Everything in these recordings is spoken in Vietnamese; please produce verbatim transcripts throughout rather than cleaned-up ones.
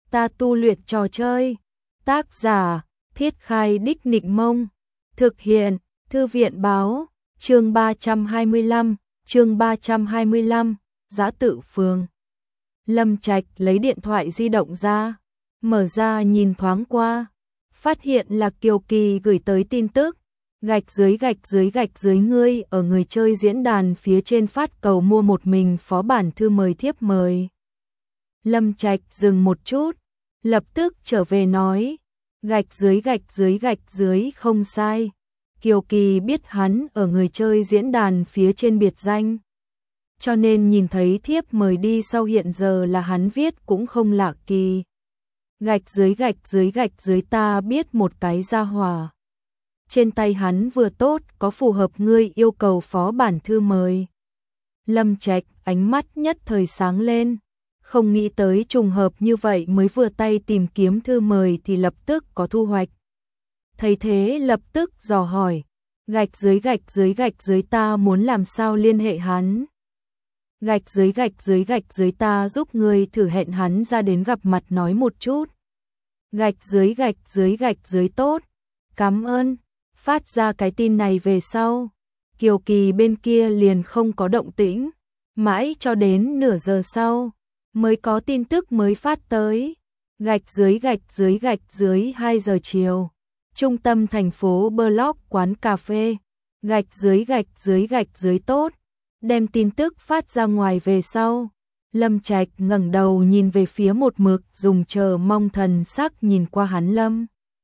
ta tu luyện trò chơi. Tác giả, Thiết Khai Đích Nịnh Mông. Thực hiện, Thư viện Báo. Chương ba trăm hai mươi lăm, chương ba trăm hai mươi lăm, Giã Tự Phường. Lâm Trạch lấy điện thoại di động ra, mở ra nhìn thoáng qua, phát hiện là Kiều Kỳ gửi tới tin tức. Gạch dưới gạch dưới gạch dưới ngươi ở người chơi diễn đàn phía trên phát cầu mua một mình phó bản thư mời thiếp mời. Lâm Trạch dừng một chút, lập tức trở về nói, gạch dưới gạch dưới gạch dưới không sai. Kiều Kỳ biết hắn ở người chơi diễn đàn phía trên biệt danh, cho nên nhìn thấy thiếp mời đi sau hiện giờ là hắn viết cũng không lạ kỳ. Gạch dưới gạch dưới gạch dưới ta biết một cái gia hỏa. Trên tay hắn vừa tốt có phù hợp ngươi yêu cầu phó bản thư mời. Lâm Trạch ánh mắt nhất thời sáng lên, không nghĩ tới trùng hợp như vậy mới vừa tay tìm kiếm thư mời thì lập tức có thu hoạch. Thấy thế lập tức dò hỏi, gạch dưới gạch dưới gạch dưới ta muốn làm sao liên hệ hắn. Gạch dưới gạch dưới gạch dưới ta giúp ngươi thử hẹn hắn ra đến gặp mặt nói một chút. Gạch dưới gạch dưới gạch dưới tốt, cảm ơn. Phát ra cái tin này về sau, Kiều Kỳ bên kia liền không có động tĩnh, mãi cho đến nửa giờ sau mới có tin tức mới phát tới. Gạch dưới gạch dưới gạch dưới hai giờ chiều, trung tâm thành phố Block quán cà phê. Gạch dưới gạch dưới gạch dưới tốt, đem tin tức phát ra ngoài về sau, Lâm Trạch ngẩng đầu nhìn về phía một mực dùng chờ mong thần sắc nhìn qua hắn. Lâm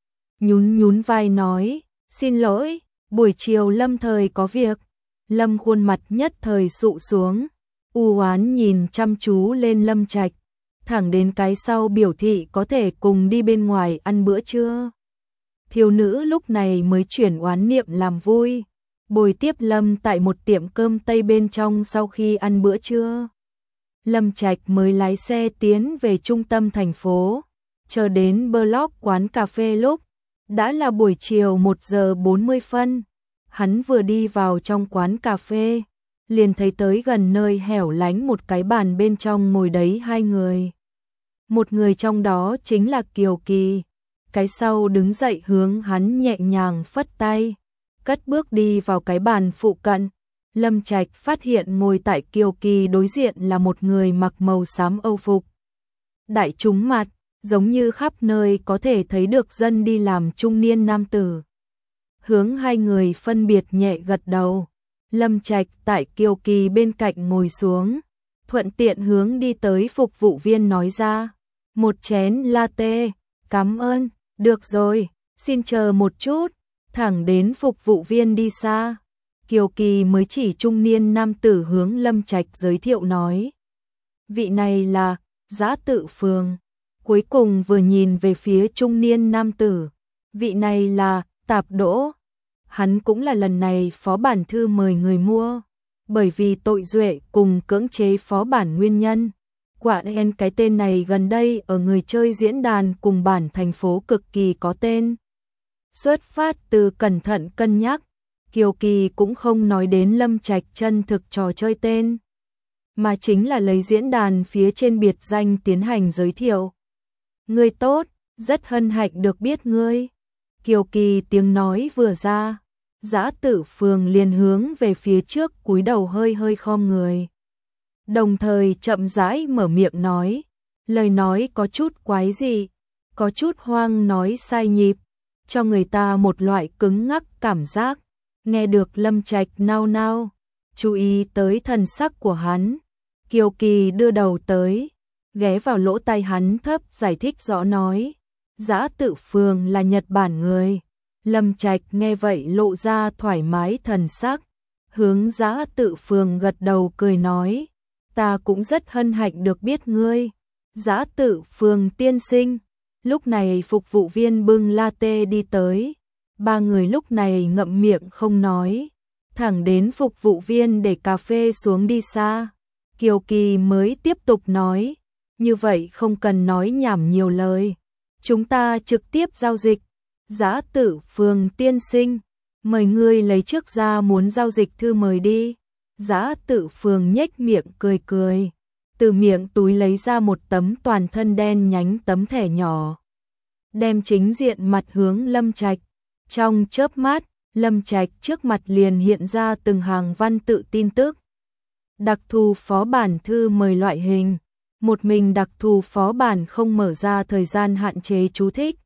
nhún nhún vai nói, xin lỗi, buổi chiều Lâm thời có việc. Lâm khuôn mặt nhất thời sụ xuống, u oán nhìn chăm chú lên Lâm Trạch, thẳng đến cái sau biểu thị có thể cùng đi bên ngoài ăn bữa trưa. Thiếu nữ lúc này mới chuyển oán niệm làm vui, bồi tiếp Lâm tại một tiệm cơm Tây bên trong. Sau khi ăn bữa trưa, Lâm Trạch mới lái xe tiến về trung tâm thành phố, chờ đến Block quán cà phê lúc đã là buổi chiều một giờ bốn mươi phân. Hắn vừa đi vào trong quán cà phê, liền thấy tới gần nơi hẻo lánh một cái bàn bên trong ngồi đấy hai người. Một người trong đó chính là Kiều Kỳ, cái sau đứng dậy hướng hắn nhẹ nhàng phất tay, cất bước đi vào cái bàn phụ cận. Lâm Trạch phát hiện ngồi tại Kiều Kỳ đối diện là một người mặc màu xám Âu phục, đại trúng mặt, giống như khắp nơi có thể thấy được dân đi làm trung niên nam tử. Hướng hai người phân biệt nhẹ gật đầu, Lâm Trạch tại Kiều Kỳ bên cạnh ngồi xuống, thuận tiện hướng đi tới phục vụ viên nói ra, một chén latte, cảm ơn, được rồi, xin chờ một chút. Thẳng đến phục vụ viên đi xa, Kiều Kỳ mới chỉ trung niên nam tử hướng Lâm Trạch giới thiệu nói, vị này là Giã Tự Phường. Cuối cùng vừa nhìn về phía trung niên nam tử, vị này là Tạp Đỗ. Hắn cũng là lần này phó bản thư mời người mua, bởi vì tội duệ cùng cưỡng chế phó bản nguyên nhân. Quả en cái tên này gần đây ở người chơi diễn đàn cùng bản thành phố cực kỳ có tên. Xuất phát từ cẩn thận cân nhắc, Kiều Kỳ cũng không nói đến Lâm Trạch chân thực trò chơi tên, mà chính là lấy diễn đàn phía trên biệt danh tiến hành giới thiệu. Ngươi tốt, rất hân hạnh được biết ngươi. Kiều Kỳ tiếng nói vừa ra, Giã Tự Phường liền hướng về phía trước cúi đầu hơi hơi khom người, đồng thời chậm rãi mở miệng nói, lời nói có chút quái dị, có chút hoang nói sai nhịp, cho người ta một loại cứng ngắc cảm giác. Nghe được Lâm Trạch nao nao, chú ý tới thần sắc của hắn, Kiều Kỳ đưa đầu tới, ghé vào lỗ tai hắn thấp giải thích rõ nói, Giã Tự Phường là Nhật Bản người. Lâm Trạch nghe vậy lộ ra thoải mái thần sắc, hướng Giã Tự Phường gật đầu cười nói, ta cũng rất hân hạnh được biết ngươi, Giã Tự Phường tiên sinh. Lúc này phục vụ viên bưng latte đi tới, ba người lúc này ngậm miệng không nói, thẳng đến phục vụ viên để cà phê xuống đi xa, Kiều Kỳ mới tiếp tục nói, như vậy không cần nói nhảm nhiều lời, chúng ta trực tiếp giao dịch. Giã Tự Phường tiên sinh, mời ngươi lấy trước ra muốn giao dịch thư mời đi. Giã Tự Phường nhếch miệng cười cười, từ miệng túi lấy ra một tấm toàn thân đen nhánh tấm thẻ nhỏ, đem chính diện mặt hướng Lâm Trạch. Trong chớp mắt, Lâm Trạch trước mặt liền hiện ra từng hàng văn tự tin tức. Đặc thù phó bản thư mời loại hình, một mình đặc thù phó bản không mở ra thời gian hạn chế chú thích.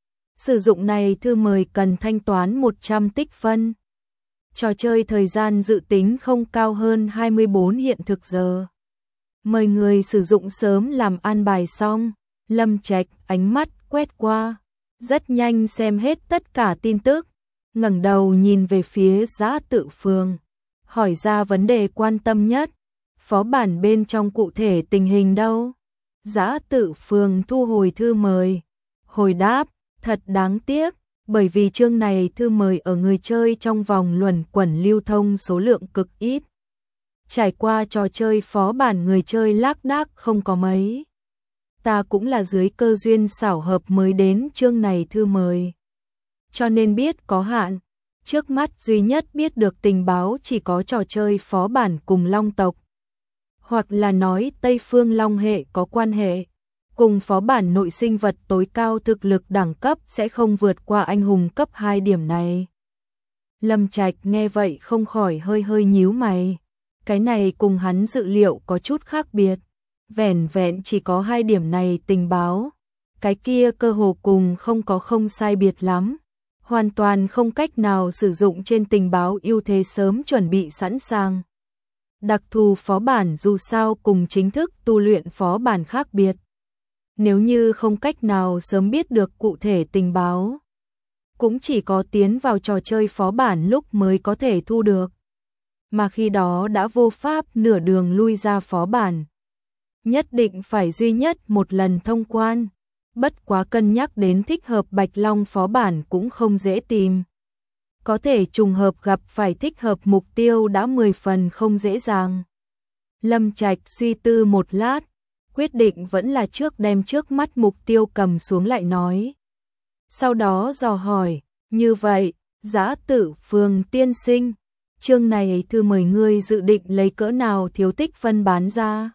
Sử dụng này thư mời cần thanh toán một trăm tích phân. Trò chơi thời gian dự tính không cao hơn hai mươi bốn hiện thực giờ. Mời người sử dụng sớm làm an bài xong. Lâm Trạch ánh mắt quét qua, rất nhanh xem hết tất cả tin tức, ngẩng đầu nhìn về phía Giã Tự Phường, hỏi ra vấn đề quan tâm nhất. Phó bản bên trong cụ thể tình hình đâu? Giã Tự Phường thu hồi thư mời. Hồi đáp, thật đáng tiếc, bởi vì chương này thư mời ở người chơi trong vòng luẩn quẩn lưu thông số lượng cực ít. Trải qua trò chơi phó bản người chơi lác đác không có mấy. Ta cũng là dưới cơ duyên xảo hợp mới đến chương này thư mời, cho nên biết có hạn. Trước mắt duy nhất biết được tình báo chỉ có trò chơi phó bản cùng Long tộc, hoặc là nói Tây Phương Long hệ có quan hệ. Cùng phó bản nội sinh vật tối cao thực lực đẳng cấp sẽ không vượt qua anh hùng cấp hai điểm này. Lâm Trạch nghe vậy không khỏi hơi hơi nhíu mày. Cái này cùng hắn dự liệu có chút khác biệt. Vẻn vẹn chỉ có hai điểm này tình báo. Cái kia cơ hồ cùng không có không sai biệt lắm. Hoàn toàn không cách nào sử dụng trên tình báo ưu thế sớm chuẩn bị sẵn sàng. Đặc thù phó bản dù sao cùng chính thức tu luyện phó bản khác biệt. Nếu như không cách nào sớm biết được cụ thể tình báo, cũng chỉ có tiến vào trò chơi phó bản lúc mới có thể thu được. Mà khi đó đã vô pháp nửa đường lui ra phó bản. Nhất định phải duy nhất một lần thông quan. Bất quá cân nhắc đến thích hợp Bạch Long phó bản cũng không dễ tìm. Có thể trùng hợp gặp phải thích hợp mục tiêu đã mười phần không dễ dàng. Lâm Trạch suy tư một lát, quyết định vẫn là trước đem trước mắt mục tiêu cầm xuống lại nói. Sau đó dò hỏi, như vậy, Giã Tự Phường tiên sinh, chương này thư mời ngươi dự định lấy cỡ nào thiếu tích phân bán ra?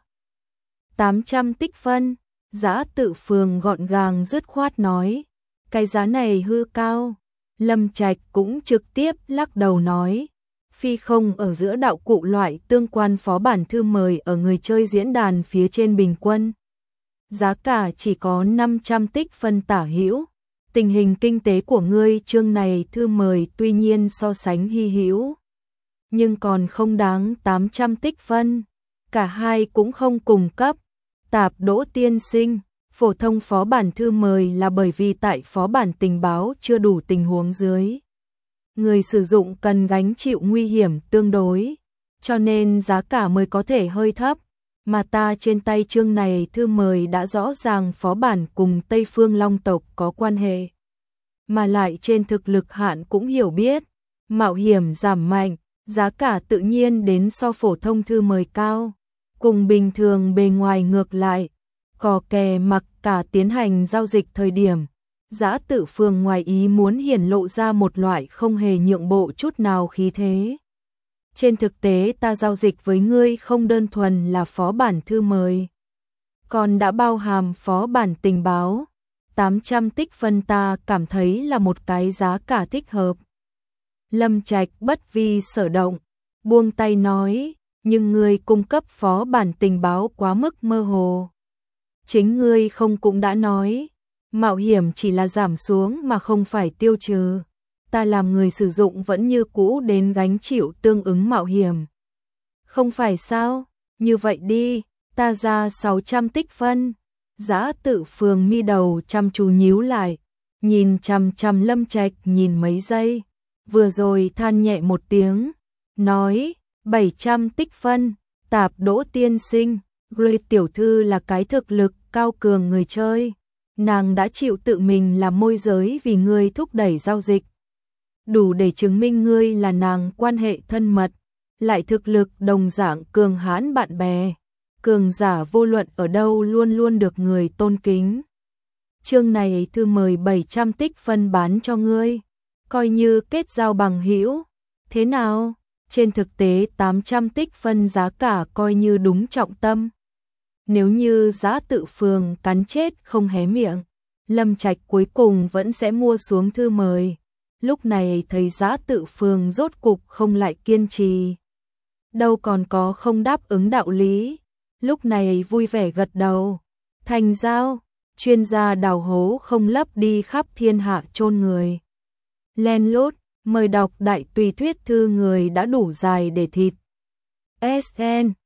tám trăm tích phân, Giã Tự Phường gọn gàng dứt khoát nói, cái giá này hư cao. Lâm Trạch cũng trực tiếp lắc đầu nói, phi không ở giữa đạo cụ loại tương quan phó bản thư mời ở người chơi diễn đàn phía trên bình quân. Giá cả chỉ có năm trăm tích phân tả hữu. Tình hình kinh tế của ngươi chương này thư mời tuy nhiên so sánh hy hữu, nhưng còn không đáng tám trăm tích phân. Cả hai cũng không cùng cấp. Tạp Đỗ tiên sinh, phổ thông phó bản thư mời là bởi vì tại phó bản tình báo chưa đủ tình huống dưới. Người sử dụng cần gánh chịu nguy hiểm tương đối, cho nên giá cả mới có thể hơi thấp. Mà ta trên tay chương này thư mời đã rõ ràng phó bản cùng Tây Phương Long tộc có quan hệ. Mà lại trên thực lực hạn cũng hiểu biết, mạo hiểm giảm mạnh, giá cả tự nhiên đến so phổ thông thư mời cao. Cùng bình thường bề ngoài ngược lại, cò kè mặc cả tiến hành giao dịch thời điểm. Giã Tự Phường ngoài ý muốn hiển lộ ra một loại không hề nhượng bộ chút nào khí thế. Trên thực tế ta giao dịch với ngươi không đơn thuần là phó bản thư mời, còn đã bao hàm phó bản tình báo. tám trăm tích phân ta cảm thấy là một cái giá cả thích hợp. Lâm Trạch bất vi sở động, buông tay nói, nhưng ngươi cung cấp phó bản tình báo quá mức mơ hồ. Chính ngươi không cũng đã nói, mạo hiểm chỉ là giảm xuống mà không phải tiêu trừ. Ta làm người sử dụng vẫn như cũ đến gánh chịu tương ứng mạo hiểm. Không phải sao? Như vậy đi, ta ra sáu trăm tích phân. Giã Tự Phường mi đầu chăm chú nhíu lại, nhìn chằm chằm Lâm Trạch nhìn mấy giây, vừa rồi than nhẹ một tiếng, nói, bảy trăm tích phân. Tạp Đỗ tiên sinh, Grey tiểu thư là cái thực lực cao cường người chơi, nàng đã chịu tự mình làm môi giới vì ngươi thúc đẩy giao dịch, đủ để chứng minh ngươi là nàng quan hệ thân mật, lại thực lực đồng dạng cường hãn bạn bè. Cường giả vô luận ở đâu luôn luôn được người tôn kính. Chương này thư mời bảy trăm tích phân bán cho ngươi, coi như kết giao bằng hữu. Thế nào? Trên thực tế tám trăm tích phân giá cả coi như đúng trọng tâm. Nếu như Giá Tự Phường cắn chết không hé miệng, Lâm Trạch cuối cùng vẫn sẽ mua xuống thư mời. Lúc này thấy Giá Tự Phường rốt cục không lại kiên trì, đâu còn có không đáp ứng đạo lý. Lúc này vui vẻ gật đầu. Thành giao, chuyên gia đào hố không lấp đi khắp thiên hạ chôn người. Len lút, mời đọc đại tùy thuyết thư người đã đủ dài để thịt. ét en